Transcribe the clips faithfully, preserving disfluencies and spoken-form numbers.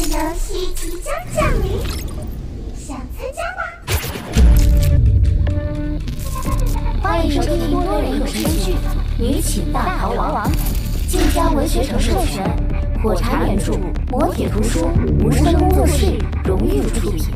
游戏即将降临，想参加吗？ 欢迎收听多人有声剧《女寝大逃亡》，晋江文学城授权，火柴原著，磨铁图书，无声工作室荣誉出品。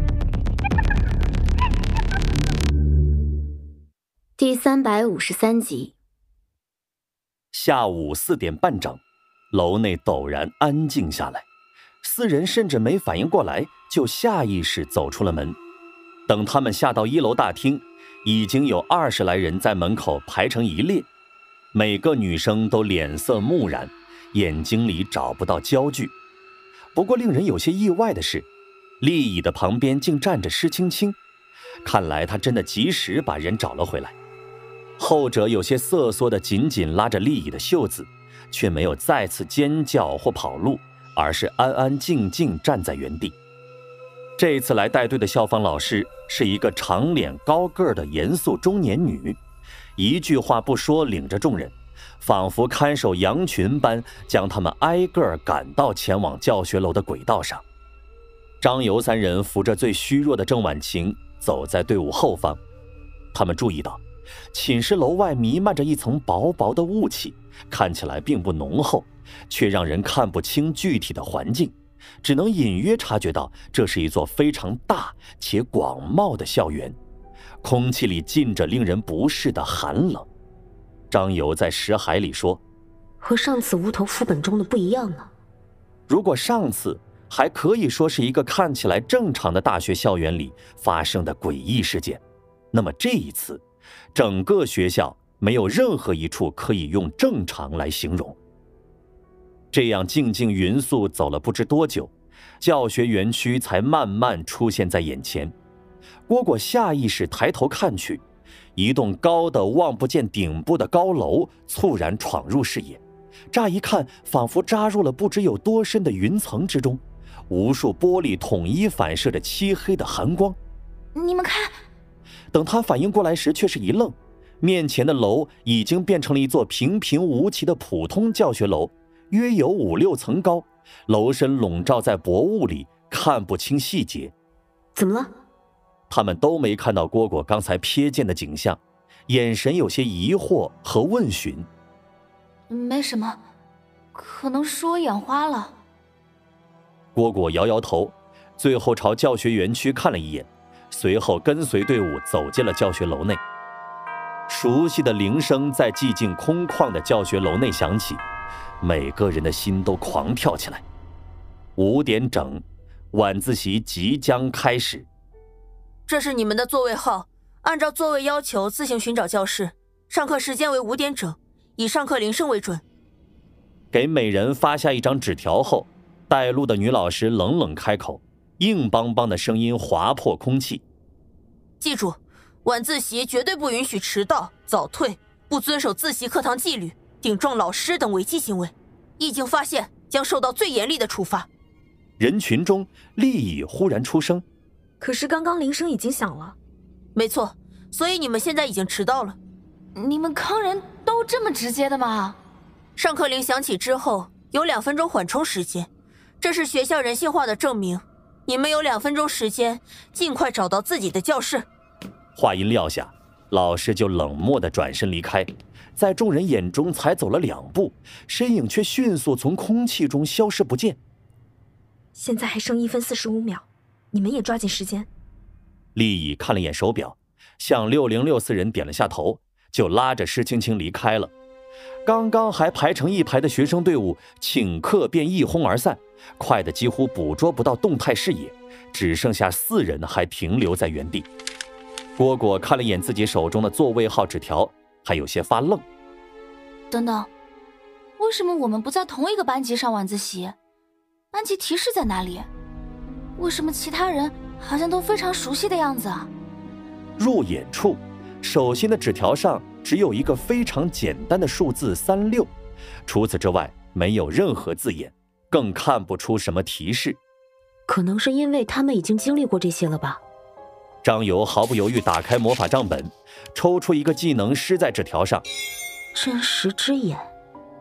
第三百五十三集。 下午四点半整，楼内陡然安静下来，四人甚至没反应过来，就下意识走出了门。等他们下到一楼大厅，已经有二十来人在门口排成一列，每个女生都脸色木然，眼睛里找不到焦距。不过令人有些意外的是，丽乙的旁边竟站着施青青，看来她真的及时把人找了回来。后者有些瑟缩地紧紧拉着丽乙的袖子，却没有再次尖叫或跑路，而是安安静静站在原地。这次来带队的校方老师是一个长脸高个的严肃中年女，一句话不说，领着众人仿佛看守羊群般将他们挨个赶到前往教学楼的轨道上。张游三人扶着最虚弱的郑婉晴走在队伍后方，他们注意到寝室楼外弥漫着一层薄薄的雾气，看起来并不浓厚，却让人看不清具体的环境，只能隐约察觉到这是一座非常大且广袤的校园，空气里浸着令人不适的寒冷。张游在识海里说， 和上次无头副本中的不一样呢。 如果上次还可以说是一个看起来正常的大学校园里发生的诡异事件，那么这一次整个学校没有任何一处可以用正常来形容。这样静静匀速走了不知多久，教学园区才慢慢出现在眼前。蝈蝈下意识抬头看去，一栋高的望不见顶部的高楼猝然闯入视野，乍一看仿佛扎入了不知有多深的云层之中，无数玻璃统一反射着漆黑的寒光。 你们看！ 等他反应过来时，却是一愣，面前的楼已经变成了一座平平无奇的普通教学楼，约有五六层高，楼身笼罩在薄雾里，看不清细节。 怎么了？ 他们都没看到蝈蝈刚才瞥见的景象，眼神有些疑惑和问询。 没什么，可能是我眼花了。 蝈蝈摇摇头，最后朝教学园区看了一眼，随后跟随队伍走进了教学楼内。熟悉的铃声在寂静空旷的教学楼内响起，每个人的心都狂跳起来。五点整，晚自习即将开始。 这是你们的座位号，按照座位要求自行寻找教室，上课时间为五点整，以上课铃声为准。 给每人发下一张纸条后，带路的女老师冷冷开口，硬邦邦的声音划破空气。 记住，晚自习绝对不允许迟到、早退、不遵守自习课堂纪律、顶撞老师等违纪行为，一经发现将受到最严厉的处罚。 人群中，丽乙忽然出声， 可是刚刚铃声已经响了。 没错，所以你们现在已经迟到了。 你们坑人都这么直接的吗？ 上课铃响起之后有两分钟缓冲时间，这是学校人性化的证明。你们有两分钟时间尽快找到自己的教室。 话音撂下，老师就冷漠地转身离开，在众人眼中才走了两步，身影却迅速从空气中消失不见。 现在还剩一分四十五秒，你们也抓紧时间。 丽乙看了眼手表，向六零六四人点了下头，就拉着施青青离开了。刚刚还排成一排的学生队伍顷刻便一哄而散，快得几乎捕捉不到动态视野，只剩下四人还停留在原地。蝈蝈看了眼自己手中的座位号纸条，还有些发愣。 等等，为什么我们不在同一个班级上晚自习？班级提示在哪里？为什么其他人好像都非常熟悉的样子啊？ 入眼处，手心的纸条上只有一个非常简单的数字三六，除此之外没有任何字眼，更看不出什么提示。 可能是因为他们已经经历过这些了吧。 张游毫不犹豫打开魔法账本，抽出一个技能施在纸条上。 真实之眼。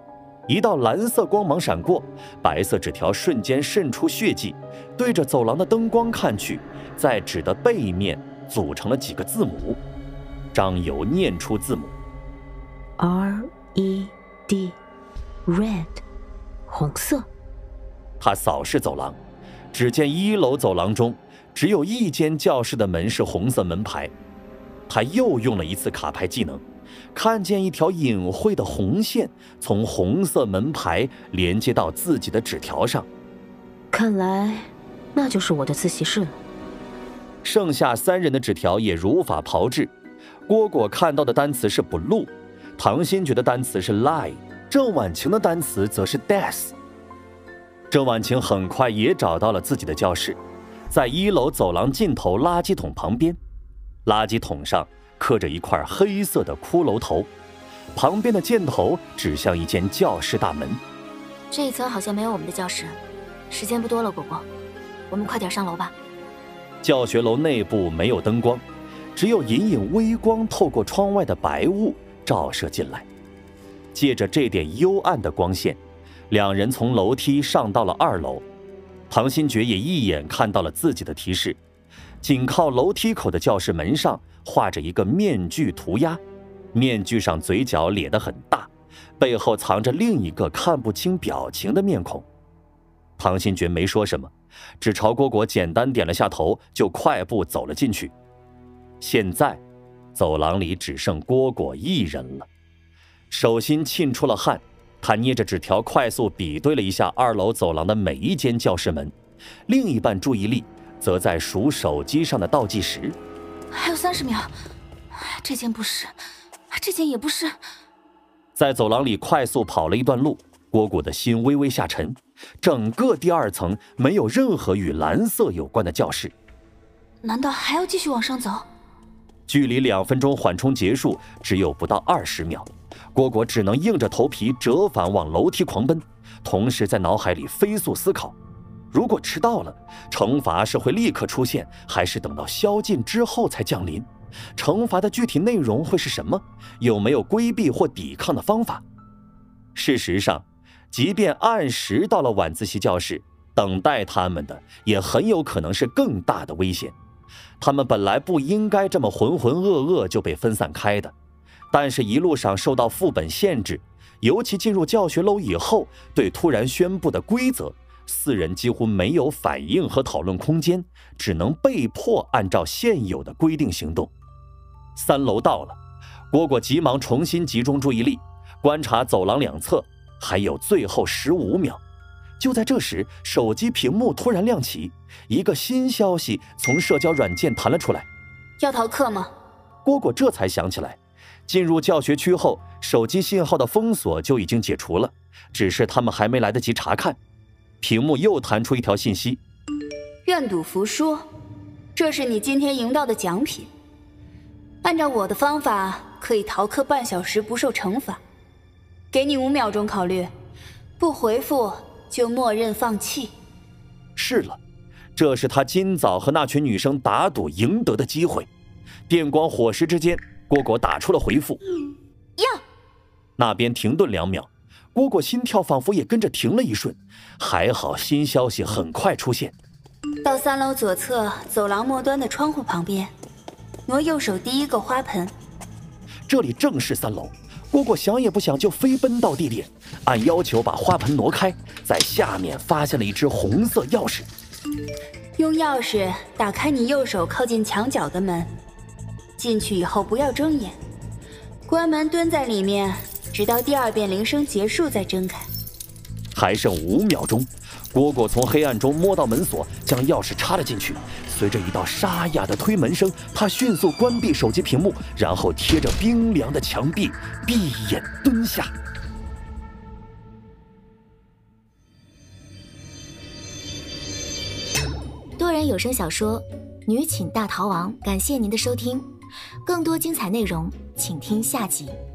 一道蓝色光芒闪过，白色纸条瞬间渗出血迹，对着走廊的灯光看去，在纸的背面组成了几个字母。张友念出字母 R E D Red 红色。 他扫视走廊，只见一楼走廊中只有一间教室的门是红色门牌。他又用了一次卡牌技能，看见一条隐晦的红线从红色门牌连接到自己的纸条上。 看来那就是我的自习室了。 剩下三人的纸条也如法炮制。蝈蝈看到的单词是 blue， 唐新觉的单词是 lie， 郑婉晴的单词则是 death。 郑婉晴很快也找到了自己的教室，在一楼走廊尽头垃圾桶旁边，垃圾桶上刻着一块黑色的骷髅头，旁边的箭头指向一间教室大门。 这一层好像没有我们的教室，时间不多了，果果，我们快点上楼吧。 教学楼内部没有灯光，只有隐隐微光透过窗外的白雾照射进来。借着这点幽暗的光线，两人从楼梯上到了二楼。唐新觉也一眼看到了自己的提示，紧靠楼梯口的教室门上画着一个面具涂鸦，面具上嘴角咧得很大，背后藏着另一个看不清表情的面孔。唐新觉没说什么，只朝蝈蝈简单点了下头，就快步走了进去。现在走廊里只剩蝈蝈一人了，手心沁出了汗，他捏着纸条快速比对了一下二楼走廊的每一间教室门，另一半注意力则在数手机上的倒计时。 还有三十秒，这间不是，这间也不是。 在走廊里快速跑了一段路，蝈蝈的心微微下沉。整个第二层没有任何与蓝色有关的教室， 难道还要继续往上走？ 距离两分钟缓冲结束只有不到二十秒，蝈蝈只能硬着头皮折返往楼梯狂奔，同时在脑海里飞速思考：如果迟到了，惩罚是会立刻出现，还是等到宵禁之后才降临？惩罚的具体内容会是什么？有没有规避或抵抗的方法？事实上，即便按时到了晚自习教室，等待他们的也很有可能是更大的危险。他们本来不应该这么浑浑噩噩就被分散开的，但是一路上受到副本限制，尤其进入教学楼以后，对突然宣布的规则，四人几乎没有反应和讨论空间，只能被迫按照现有的规定行动。三楼到了，蝈蝈急忙重新集中注意力，观察走廊两侧，还有最后十五秒。就在这时，手机屏幕突然亮起，一个新消息从社交软件弹了出来。 要逃课吗？ 蝈蝈这才想起来，进入教学区后，手机信号的封锁就已经解除了，只是他们还没来得及查看。屏幕又弹出一条信息： 愿赌服输，这是你今天赢到的奖品。按照我的方法，可以逃课半小时不受惩罚。给你五秒钟考虑，不回复就默认放弃。 是了，这是他今早和那群女生打赌赢得的机会。电光火石之间，蝈蝈打出了回复： 要。 那边停顿两秒，蝈蝈心跳仿佛也跟着停了一瞬。还好新消息很快出现。 到三楼左侧走廊末端的窗户旁边，挪右手第一个花盆。 这里正是三楼。蝈蝈想也不想就飞奔到地点，按要求把花盆挪开，在下面发现了一只红色钥匙。 用钥匙打开你右手靠近墙角的门，进去以后不要睁眼，关门蹲在里面，直到第二遍铃声结束再睁开。 还剩五秒钟，蝈蝈从黑暗中摸到门锁，将钥匙插了进去。随着一道沙哑的推门声，他迅速关闭手机屏幕，然后贴着冰凉的墙壁闭眼蹲下。 多人有声小说《女寝大逃亡》，感谢您的收听，更多精彩内容请听下集。